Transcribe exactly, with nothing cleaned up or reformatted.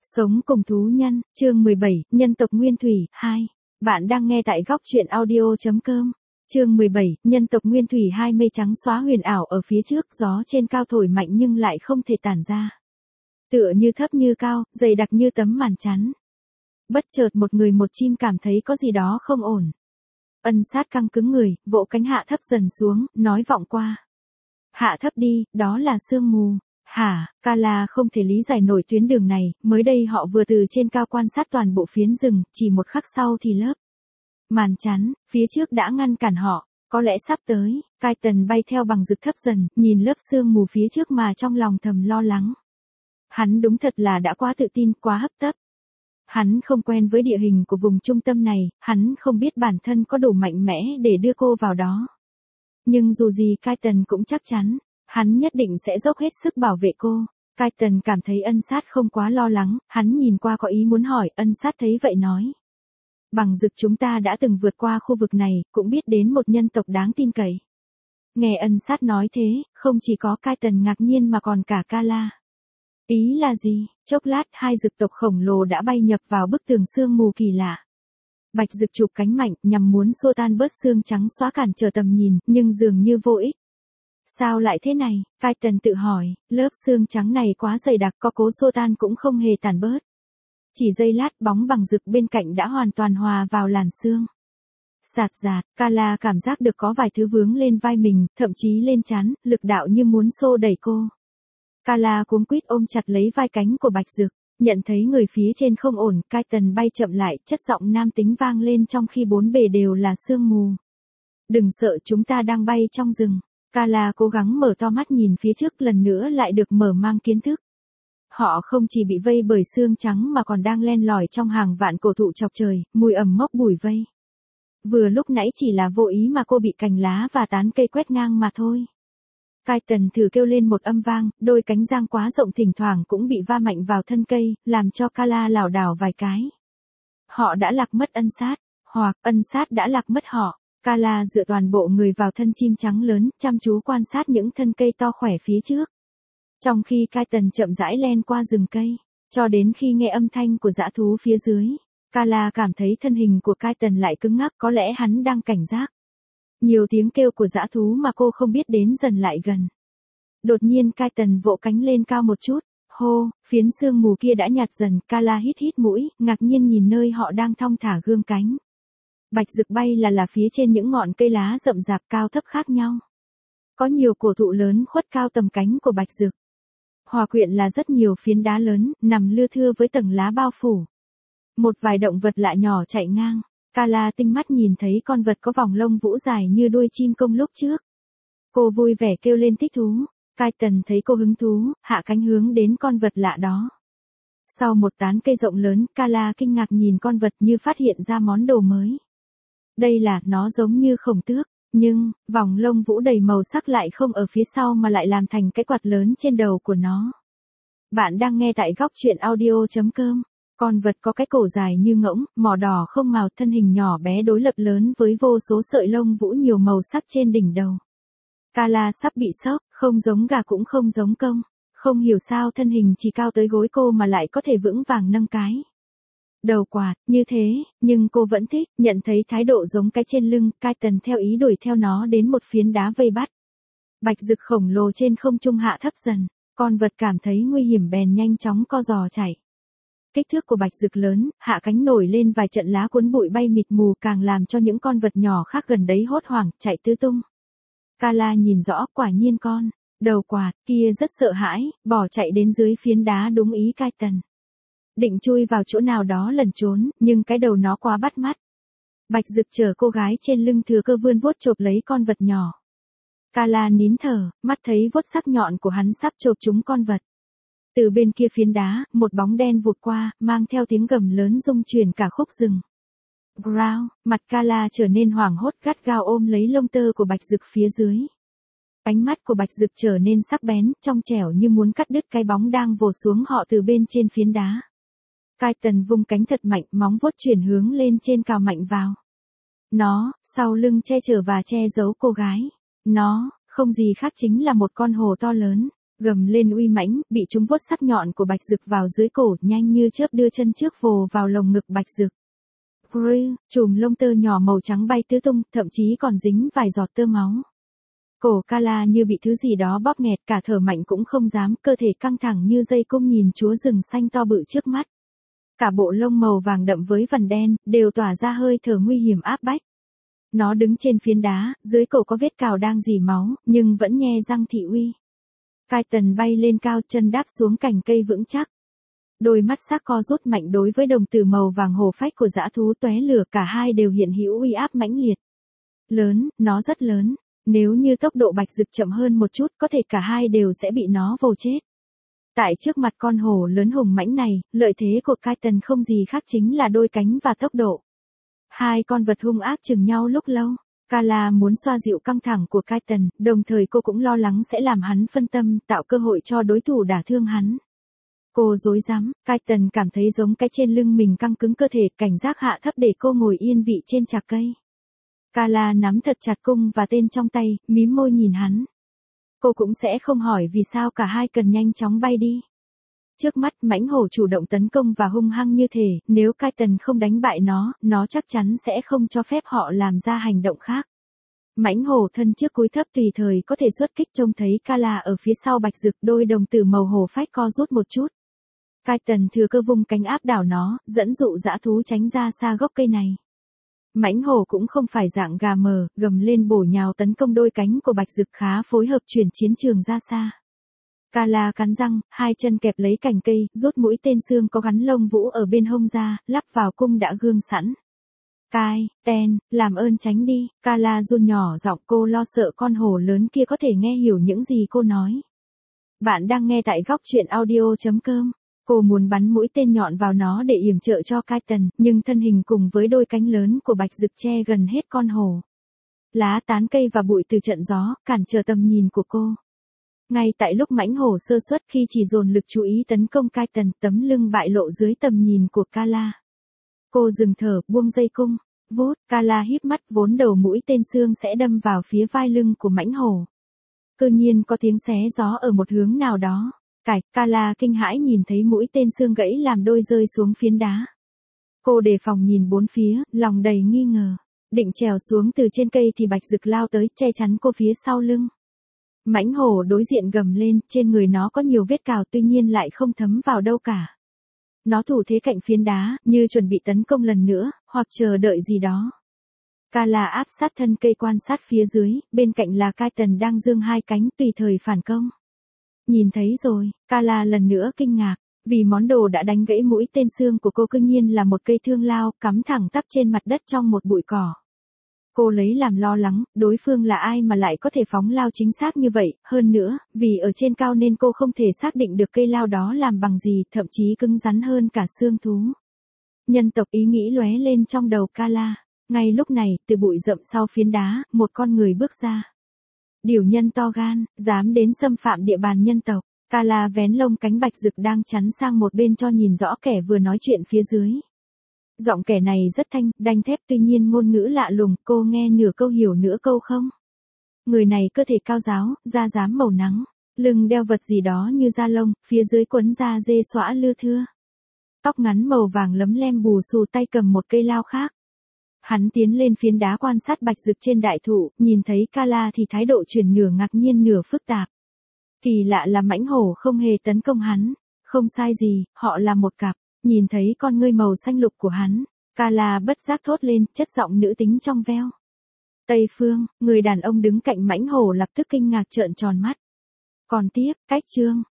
Sống cùng thú nhân, chương mười bảy, nhân tộc Nguyên Thủy, hai. Bạn đang nghe tại góc truyện audio.com. Chương mười bảy, nhân tộc Nguyên Thủy hai mây trắng xóa huyền ảo ở phía trước, gió trên cao thổi mạnh nhưng lại không thể tản ra. Tựa như thấp như cao, dày đặc như tấm màn chắn. Bất chợt một người một chim cảm thấy có gì đó không ổn. Ân sát căng cứng người, vỗ cánh hạ thấp dần xuống, nói vọng qua. Hạ thấp đi, đó là sương mù. Hả, Kala không thể lý giải nổi tuyến đường này, mới đây họ vừa từ trên cao quan sát toàn bộ phiến rừng, chỉ một khắc sau thì lớp màn chắn, phía trước đã ngăn cản họ, có lẽ sắp tới, Kaiten bay theo bằng rực thấp dần, nhìn lớp sương mù phía trước mà trong lòng thầm lo lắng. Hắn đúng thật là đã quá tự tin, quá hấp tấp. Hắn không quen với địa hình của vùng trung tâm này, hắn không biết bản thân có đủ mạnh mẽ để đưa cô vào đó. Nhưng dù gì Kaiten cũng chắc chắn. Hắn nhất định sẽ dốc hết sức bảo vệ cô. Kaiten cảm thấy ân sát không quá lo lắng, hắn nhìn qua có ý muốn hỏi, ân sát thấy vậy nói. Bằng rực chúng ta đã từng vượt qua khu vực này, cũng biết đến một nhân tộc đáng tin cậy. Nghe ân sát nói thế, không chỉ có Kaiten ngạc nhiên mà còn cả Kala. Ý là gì? Chốc lát hai rực tộc khổng lồ đã bay nhập vào bức tường sương mù kỳ lạ. Bạch rực chụp cánh mạnh nhằm muốn xua tan bớt sương trắng xóa cản trở tầm nhìn, nhưng dường như vô ích. Sao lại thế này? Kaiten tự hỏi, lớp xương trắng này quá dày đặc, có cố xô tan cũng không hề tàn bớt. Chỉ giây lát bóng bằng rực bên cạnh đã hoàn toàn hòa vào làn sương. Sạt rạt, Kala cảm giác được có vài thứ vướng lên vai mình, thậm chí lên trán, lực đạo như muốn xô đẩy cô. Kala cuống quýt ôm chặt lấy vai cánh của bạch rực, nhận thấy người phía trên không ổn, Kaiten bay chậm lại, chất giọng nam tính vang lên trong khi bốn bề đều là sương mù. Đừng sợ, chúng ta đang bay trong rừng. Kala cố gắng mở to mắt nhìn phía trước, lần nữa lại được mở mang kiến thức. Họ không chỉ bị vây bởi sương trắng mà còn đang len lỏi trong hàng vạn cổ thụ chọc trời, mùi ẩm mốc bùi vây. Vừa lúc nãy chỉ là vô ý mà cô bị cành lá và tán cây quét ngang mà thôi. Kaiten thử kêu lên một âm vang, đôi cánh giang quá rộng thỉnh thoảng cũng bị va mạnh vào thân cây, làm cho Kala lảo đảo vài cái. Họ đã lạc mất ân sát, hoặc ân sát đã lạc mất họ. Kala dựa toàn bộ người vào thân chim trắng lớn, chăm chú quan sát những thân cây to khỏe phía trước. Trong khi Kaiten chậm rãi len qua rừng cây, cho đến khi nghe âm thanh của dã thú phía dưới, Kala cảm thấy thân hình của Kaiten lại cứng ngắc, có lẽ hắn đang cảnh giác. Nhiều tiếng kêu của dã thú mà cô không biết đến dần lại gần. Đột nhiên Kaiten vỗ cánh lên cao một chút, hô, phiến sương mù kia đã nhạt dần, Kala hít hít mũi, ngạc nhiên nhìn nơi họ đang thong thả gương cánh. Bạch rực bay là là phía trên những ngọn cây lá rậm rạp cao thấp khác nhau. Có nhiều cổ thụ lớn khuất cao tầm cánh của bạch rực. Hòa quyện là rất nhiều phiến đá lớn, nằm lưa thưa với tầng lá bao phủ. Một vài động vật lạ nhỏ chạy ngang. Kala tinh mắt nhìn thấy con vật có vòng lông vũ dài như đuôi chim công lúc trước. Cô vui vẻ kêu lên thích thú. Kaiten thấy cô hứng thú, hạ cánh hướng đến con vật lạ đó. Sau một tán cây rộng lớn, Kala kinh ngạc nhìn con vật như phát hiện ra món đồ mới. Đây là, nó giống như khổng tước, nhưng, vòng lông vũ đầy màu sắc lại không ở phía sau mà lại làm thành cái quạt lớn trên đầu của nó. Bạn đang nghe tại góc truyện audio.com. Con vật có cái cổ dài như ngỗng, mỏ đỏ không màu, thân hình nhỏ bé đối lập lớn với vô số sợi lông vũ nhiều màu sắc trên đỉnh đầu. Kala sắp bị sốc, không giống gà cũng không giống công. Không hiểu sao thân hình chỉ cao tới gối cô mà lại có thể vững vàng nâng cái đầu quạt, như thế, nhưng cô vẫn thích, nhận thấy thái độ giống cái trên lưng, Kaiten theo ý đuổi theo nó đến một phiến đá vây bắt. Bạch rực khổng lồ trên không trung hạ thấp dần, con vật cảm thấy nguy hiểm bèn nhanh chóng co giò chạy. Kích thước của bạch rực lớn, hạ cánh nổi lên vài trận lá cuốn bụi bay mịt mù càng làm cho những con vật nhỏ khác gần đấy hốt hoảng, chạy tứ tung. Kala nhìn rõ, quả nhiên con đầu quạt kia rất sợ hãi, bỏ chạy đến dưới phiến đá đúng ý Kaiten. Định chui vào chỗ nào đó lẩn trốn, nhưng cái đầu nó quá bắt mắt. Bạch rực chở cô gái trên lưng thừa cơ vươn vuốt chộp lấy con vật nhỏ. Kala nín thở, mắt thấy vuốt sắc nhọn của hắn sắp chộp trúng con vật. Từ bên kia phiến đá, một bóng đen vụt qua, mang theo tiếng gầm lớn rung chuyển cả khúc rừng. Growl, mặt Kala trở nên hoảng hốt, gắt gao ôm lấy lông tơ của bạch rực phía dưới. Ánh mắt của bạch rực trở nên sắc bén, trong trẻo như muốn cắt đứt cái bóng đang vồ xuống họ từ bên trên phiến đá. Kaiten vung cánh thật mạnh, móng vuốt chuyển hướng lên trên cào mạnh vào. Nó, sau lưng che chở và che giấu cô gái. Nó, không gì khác chính là một con hổ to lớn. Gầm lên uy mãnh, bị chúng vuốt sắc nhọn của Bạch Dực vào dưới cổ, nhanh như chớp đưa chân trước vồ vào lồng ngực Bạch Dực. Grrr, chùm lông tơ nhỏ màu trắng bay tứ tung, thậm chí còn dính vài giọt tơ máu. Cổ Kala như bị thứ gì đó bóp nghẹt, cả thở mạnh cũng không dám, cơ thể căng thẳng như dây cung nhìn chúa rừng xanh to bự trước mắt. Cả bộ lông màu vàng đậm với vằn đen, đều tỏa ra hơi thở nguy hiểm áp bách. Nó đứng trên phiến đá, dưới cổ có vết cào đang rỉ máu, nhưng vẫn nhe răng thị uy. Kaiten bay lên cao, chân đáp xuống cành cây vững chắc. Đôi mắt sắc co rút mạnh đối với đồng tử màu vàng hổ phách của dã thú tóe lửa, cả hai đều hiện hữu uy áp mãnh liệt. Lớn, nó rất lớn. Nếu như tốc độ Bạch Dực chậm hơn một chút, có thể cả hai đều sẽ bị nó vồ chết. Tại trước mặt con hổ lớn hùng mãnh này, lợi thế của Kaiten không gì khác chính là đôi cánh và tốc độ. Hai con vật hung ác chừng nhau lúc lâu. Kala muốn xoa dịu căng thẳng của Kaiten, đồng thời cô cũng lo lắng sẽ làm hắn phân tâm, tạo cơ hội cho đối thủ đả thương hắn. Cô rối rắm, Kaiten cảm thấy giống cái trên lưng mình căng cứng cơ thể, cảnh giác hạ thấp để cô ngồi yên vị trên chạc cây. Kala nắm thật chặt cung và tên trong tay, mím môi nhìn hắn. Cô cũng sẽ không hỏi vì sao cả hai cần nhanh chóng bay đi. Trước mắt mãnh hổ chủ động tấn công và hung hăng như thể, nếu Kaiten không đánh bại nó, nó chắc chắn sẽ không cho phép họ làm ra hành động khác. Mãnh hổ thân trước cúi thấp tùy thời có thể xuất kích, trông thấy Kala ở phía sau Bạch Dực, đôi đồng tử màu hổ phách co rút một chút. Kaiten thừa cơ vung cánh áp đảo nó, dẫn dụ dã thú tránh ra xa gốc cây này. Mãnh hổ cũng không phải dạng gà mờ, gầm lên bổ nhào tấn công đôi cánh của Bạch Dực, khá phối hợp chuyển chiến trường ra xa. Kala cắn răng, hai chân kẹp lấy cành cây, rút mũi tên xương có gắn lông vũ ở bên hông ra, lắp vào cung đã gương sẵn. Kai, ten, làm ơn tránh đi. Kala run nhỏ giọng, cô lo sợ con hổ lớn kia có thể nghe hiểu những gì cô nói. Bạn đang nghe tại góc truyện audio chấm com. Cô muốn bắn mũi tên nhọn vào nó để yểm trợ cho Kaiten, nhưng thân hình cùng với đôi cánh lớn của Bạch Dực che gần hết con hổ. Lá tán cây và bụi từ trận gió, cản trở tầm nhìn của cô. Ngay tại lúc mãnh hổ sơ suất khi chỉ dồn lực chú ý tấn công Kaiten, tấm lưng bại lộ dưới tầm nhìn của Kala. Cô dừng thở, buông dây cung. Vút, Kala híp mắt, vốn đầu mũi tên xương sẽ đâm vào phía vai lưng của mãnh hổ. Cơ nhiên có tiếng xé gió ở một hướng nào đó. Cải, Kala kinh hãi nhìn thấy mũi tên xương gãy làm đôi rơi xuống phiến đá. Cô đề phòng nhìn bốn phía, lòng đầy nghi ngờ. Định trèo xuống từ trên cây thì Bạch Dực lao tới, che chắn cô phía sau lưng. Mãnh hổ đối diện gầm lên, trên người nó có nhiều vết cào tuy nhiên lại không thấm vào đâu cả. Nó thủ thế cạnh phiến đá, như chuẩn bị tấn công lần nữa, hoặc chờ đợi gì đó. Kala áp sát thân cây quan sát phía dưới, bên cạnh là Kaiten đang giương hai cánh tùy thời phản công. Nhìn thấy rồi, Kala lần nữa kinh ngạc, vì món đồ đã đánh gãy mũi tên xương của cô cư nhiên là một cây thương lao, cắm thẳng tắp trên mặt đất trong một bụi cỏ. Cô lấy làm lo lắng, đối phương là ai mà lại có thể phóng lao chính xác như vậy, hơn nữa, vì ở trên cao nên cô không thể xác định được cây lao đó làm bằng gì, thậm chí cứng rắn hơn cả xương thú. Nhân tộc ý nghĩ lóe lên trong đầu Kala. Ngay lúc này, từ bụi rậm sau phiến đá, một con người bước ra. Điểu nhân to gan, dám đến xâm phạm địa bàn nhân tộc. Kala vén lông cánh Bạch Dực đang chắn sang một bên cho nhìn rõ kẻ vừa nói chuyện phía dưới. Giọng kẻ này rất thanh, đanh thép, tuy nhiên ngôn ngữ lạ lùng, cô nghe nửa câu hiểu nửa câu không. Người này cơ thể cao ráo, da rám màu nắng, lưng đeo vật gì đó như da lông, phía dưới quấn da dê xõa lưa thưa. Tóc ngắn màu vàng lấm lem bù xù, tay cầm một cây lao khác. Hắn tiến lên phiến đá quan sát Bạch Dực trên đại thụ, nhìn thấy Kala thì thái độ chuyển nửa ngạc nhiên nửa phức tạp. Kỳ lạ là mãnh hổ không hề tấn công hắn. Không sai gì, họ là một cặp. Nhìn thấy con ngươi màu xanh lục của hắn, Kala bất giác thốt lên, chất giọng nữ tính trong veo. Tây Phương, người đàn ông đứng cạnh mãnh hổ lập tức kinh ngạc trợn tròn mắt. Còn tiếp, cách chương,